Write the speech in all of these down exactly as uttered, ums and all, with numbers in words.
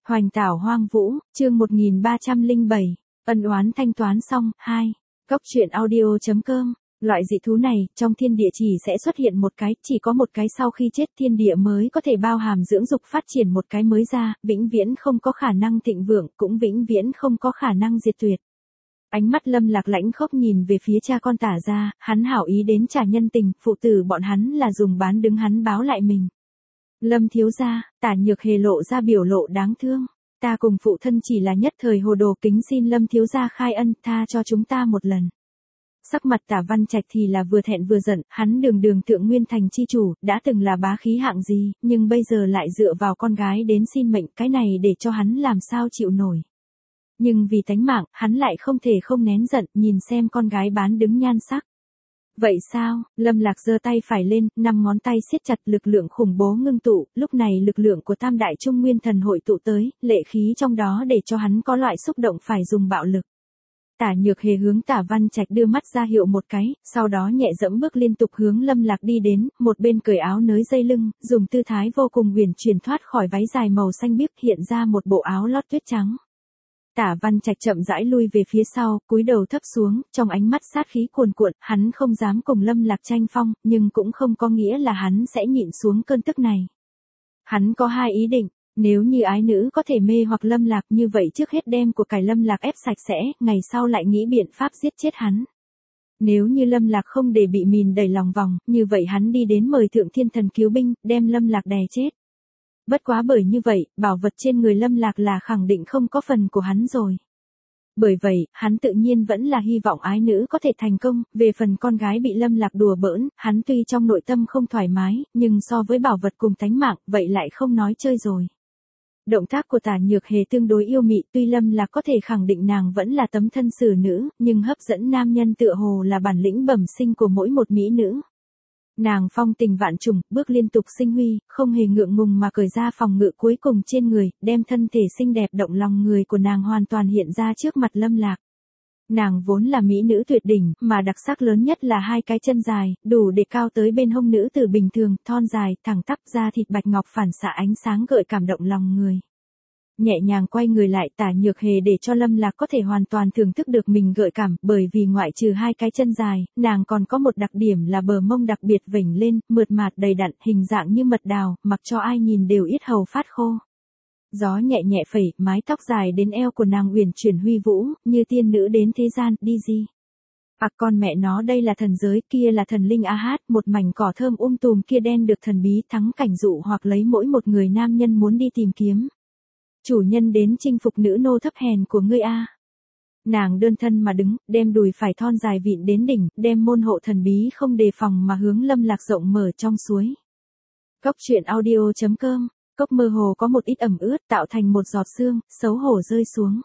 Hoành tảo hoang vũ, chương một nghìn ba trăm lẻ bảy, ân oán thanh toán xong, hai. Cốc truyện audio chấm com, loại dị thú này, trong thiên địa chỉ sẽ xuất hiện một cái, chỉ có một cái sau khi chết thiên địa mới có thể bao hàm dưỡng dục phát triển một cái mới ra, vĩnh viễn không có khả năng thịnh vượng, cũng vĩnh viễn không có khả năng diệt tuyệt. Ánh mắt Lâm Lạc lãnh khốc nhìn về phía cha con Tả gia, hắn hảo ý đến trả nhân tình, phụ tử bọn hắn là dùng bán đứng hắn báo lại mình. Lâm thiếu gia, Tả Nhược Hề lộ ra biểu lộ đáng thương. Ta cùng phụ thân chỉ là nhất thời hồ đồ, kính xin Lâm thiếu gia khai ân, tha cho chúng ta một lần. Sắc mặt Tả Văn Trạch thì là vừa thẹn vừa giận, hắn đường đường Thượng Nguyên Thành chi chủ, đã từng là bá khí hạng gì, nhưng bây giờ lại dựa vào con gái đến xin mệnh, cái này để cho hắn làm sao chịu nổi. Nhưng vì tánh mạng, hắn lại không thể không nén giận, nhìn xem con gái bán đứng nhan sắc. Vậy sao? Lâm Lạc giơ tay phải lên, năm ngón tay siết chặt, lực lượng khủng bố ngưng tụ, lúc này lực lượng của Tam Đại Trung Nguyên Thần hội tụ tới, lệ khí trong đó để cho hắn có loại xúc động phải dùng bạo lực. Tả Nhược Hề hướng Tả Văn Trạch đưa mắt ra hiệu một cái, sau đó nhẹ dẫm bước liên tục hướng Lâm Lạc đi đến, một bên cởi áo nới dây lưng, dùng tư thái vô cùng uyển chuyển thoát khỏi váy dài màu xanh biếc, hiện ra một bộ áo lót tuyết trắng. Tả Văn Trạch chậm rãi lui về phía sau, cúi đầu thấp xuống, trong ánh mắt sát khí cuồn cuộn, hắn không dám cùng Lâm Lạc tranh phong, nhưng cũng không có nghĩa là hắn sẽ nhịn xuống cơn tức này. Hắn có hai ý định, nếu như ái nữ có thể mê hoặc Lâm Lạc như vậy trước hết đem của cải Lâm Lạc ép sạch sẽ, ngày sau lại nghĩ biện pháp giết chết hắn. Nếu như Lâm Lạc không để bị mìn đẩy lòng vòng, như vậy hắn đi đến mời Thượng Thiên Thần cứu binh, đem Lâm Lạc đè chết. Bất quá bởi như vậy, bảo vật trên người Lâm Lạc là khẳng định không có phần của hắn rồi. Bởi vậy, hắn tự nhiên vẫn là hy vọng ái nữ có thể thành công, về phần con gái bị Lâm Lạc đùa bỡn, hắn tuy trong nội tâm không thoải mái, nhưng so với bảo vật cùng tánh mạng, vậy lại không nói chơi rồi. Động tác của Tả Nhược Hề tương đối yêu mị, tuy Lâm Lạc có thể khẳng định nàng vẫn là tấm thân xử nữ, nhưng hấp dẫn nam nhân tựa hồ là bản lĩnh bẩm sinh của mỗi một mỹ nữ. Nàng phong tình vạn trùng, bước liên tục sinh huy, không hề ngượng ngùng mà cởi ra phòng ngự cuối cùng trên người, đem thân thể xinh đẹp động lòng người của nàng hoàn toàn hiện ra trước mặt Lâm Lạc. Nàng vốn là mỹ nữ tuyệt đỉnh, mà đặc sắc lớn nhất là hai cái chân dài, đủ để cao tới bên hông nữ tử bình thường, thon dài, thẳng tắp, da thịt bạch ngọc phản xạ ánh sáng gợi cảm động lòng người. Nhẹ nhàng quay người lại, Tả Nhược Hề để cho Lâm Lạc có thể hoàn toàn thưởng thức được mình gợi cảm, bởi vì ngoại trừ hai cái chân dài, nàng còn có một đặc điểm là bờ mông đặc biệt vểnh lên, mượt mạt đầy đặn, hình dạng như mật đào, mặc cho ai nhìn đều yết hầu phát khô. Gió nhẹ nhẹ phẩy, mái tóc dài đến eo của nàng uyển chuyển huy vũ, như tiên nữ đến thế gian, đi gì. À con mẹ nó, đây là thần giới, kia là thần linh A Hát, một mảnh cỏ thơm um tùm kia đen được thần bí thắng cảnh dụ hoặc lấy mỗi một người nam nhân muốn đi tìm kiếm. Chủ nhân đến chinh phục nữ nô thấp hèn của ngươi a. Nàng đơn thân mà đứng, đem đùi phải thon dài vịn đến đỉnh, đem môn hộ thần bí không đề phòng mà hướng Lâm Lạc rộng mở trong suối. Cốc truyện audio chấm com, cốc mơ hồ có một ít ẩm ướt tạo thành một giọt sương, xấu hổ rơi xuống.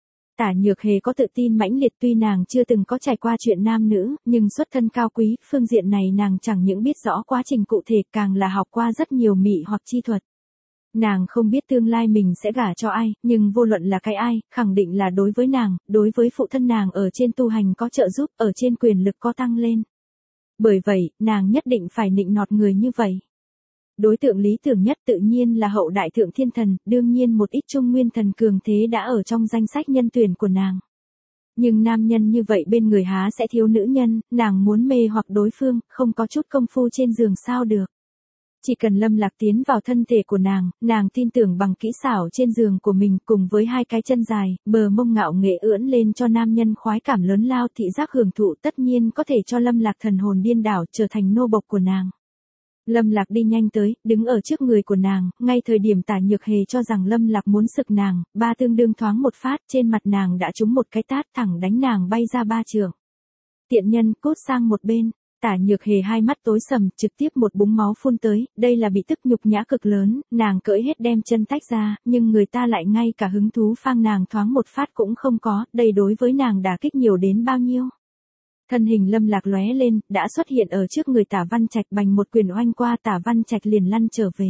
Tả Nhược Hề có tự tin mãnh liệt, tuy nàng chưa từng có trải qua chuyện nam nữ, nhưng xuất thân cao quý, phương diện này nàng chẳng những biết rõ quá trình cụ thể, càng là học qua rất nhiều mị hoặc chi thuật. Nàng không biết tương lai mình sẽ gả cho ai, nhưng vô luận là cái ai, khẳng định là đối với nàng, đối với phụ thân nàng ở trên tu hành có trợ giúp, ở trên quyền lực có tăng lên. Bởi vậy, nàng nhất định phải nịnh nọt người như vậy. Đối tượng lý tưởng nhất tự nhiên là hậu đại Thượng Thiên Thần, đương nhiên một ít Trung Nguyên Thần cường thế đã ở trong danh sách nhân tuyển của nàng. Nhưng nam nhân như vậy bên người há sẽ thiếu nữ nhân, nàng muốn mê hoặc đối phương, không có chút công phu trên giường sao được. Chỉ cần Lâm Lạc tiến vào thân thể của nàng, nàng tin tưởng bằng kỹ xảo trên giường của mình cùng với hai cái chân dài, bờ mông ngạo nghệ ưỡn lên cho nam nhân khoái cảm lớn lao thị giác hưởng thụ tất nhiên có thể cho Lâm Lạc thần hồn điên đảo trở thành nô bộc của nàng. Lâm Lạc đi nhanh tới, đứng ở trước người của nàng, ngay thời điểm Tả Nhược Hề cho rằng Lâm Lạc muốn sực nàng, ba tương đương thoáng một phát trên mặt nàng đã trúng một cái tát thẳng đánh nàng bay ra ba trượng. Tiện nhân, cút sang một bên. Tả Nhược Hề hai mắt tối sầm, trực tiếp một búng máu phun tới, đây là bị tức nhục nhã cực lớn, nàng cỡi hết đem chân tách ra, nhưng người ta lại ngay cả hứng thú phang nàng thoáng một phát cũng không có, đây đối với nàng đả kích nhiều đến bao nhiêu. Thân hình Lâm Lạc lóe lên, đã xuất hiện ở trước người Tả Văn Trạch, bành một quyền oanh qua, Tả Văn Trạch liền lăn trở về.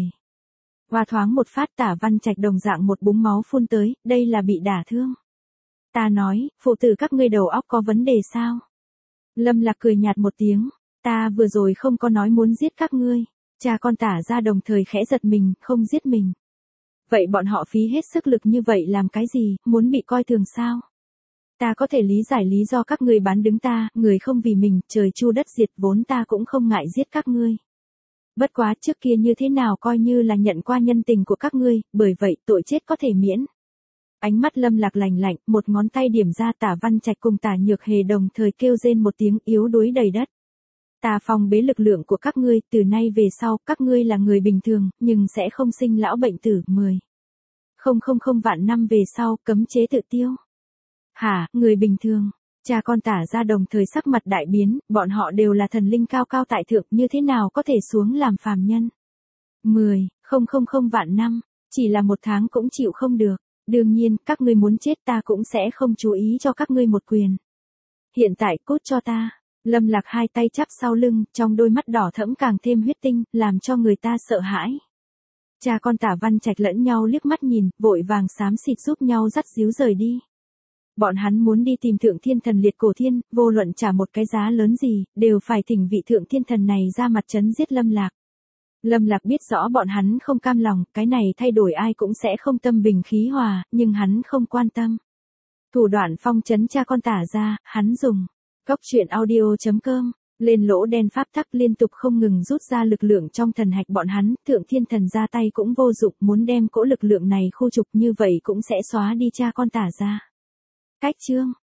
Qua thoáng một phát Tả Văn Trạch đồng dạng một búng máu phun tới, đây là bị đả thương. Ta nói, phụ tử các ngươi đầu óc có vấn đề sao? Lâm Lạc cười nhạt một tiếng. Ta vừa rồi không có nói muốn giết các ngươi. Cha con Tả gia đồng thời khẽ giật mình, không giết mình. Vậy bọn họ phí hết sức lực như vậy làm cái gì, muốn bị coi thường sao? Ta có thể lý giải lý do các ngươi bán đứng ta, người không vì mình, trời chu đất diệt, vốn ta cũng không ngại giết các ngươi. Bất quá trước kia như thế nào coi như là nhận qua nhân tình của các ngươi, bởi vậy tội chết có thể miễn. Ánh mắt Lâm Lạc lành lạnh, một ngón tay điểm ra Tả Văn Trạch cùng Tả Nhược Hề đồng thời kêu rên một tiếng yếu đuối đầy đất. Ta phong bế lực lượng của các ngươi, từ nay về sau, các ngươi là người bình thường, nhưng sẽ không sinh lão bệnh tử. Mười. Không không không vạn năm về sau, cấm chế tự tiêu. Hả, người bình thường. Cha con Tả ra đồng thời sắc mặt đại biến, bọn họ đều là thần linh cao cao tại thượng, như thế nào có thể xuống làm phàm nhân. Mười. Không không không vạn năm, chỉ là một tháng cũng chịu không được. Đương nhiên, các ngươi muốn chết ta cũng sẽ không chú ý cho các ngươi một quyền. Hiện tại cút cho ta. Lâm Lạc hai tay chắp sau lưng, trong đôi mắt đỏ thẫm càng thêm huyết tinh, làm cho người ta sợ hãi. Cha con Tả Văn Trạch lẫn nhau liếc mắt nhìn, vội vàng xám xịt giúp nhau dắt díu rời đi. Bọn hắn muốn đi tìm Thượng Thiên Thần Liệt Cổ Thiên, vô luận trả một cái giá lớn gì, đều phải thỉnh vị Thượng Thiên Thần này ra mặt trấn giết Lâm Lạc. Lâm Lạc biết rõ bọn hắn không cam lòng, cái này thay đổi ai cũng sẽ không tâm bình khí hòa, nhưng hắn không quan tâm. Thủ đoạn phong trấn cha con Tả ra, hắn dùng. Góc truyện audio chấm com, lên lỗ đen pháp tắc liên tục không ngừng rút ra lực lượng trong thần hạch bọn hắn, Thượng Thiên Thần ra tay cũng vô dụng, muốn đem cỗ lực lượng này khu trục như vậy cũng sẽ xóa đi cha con Tả ra. Cách chương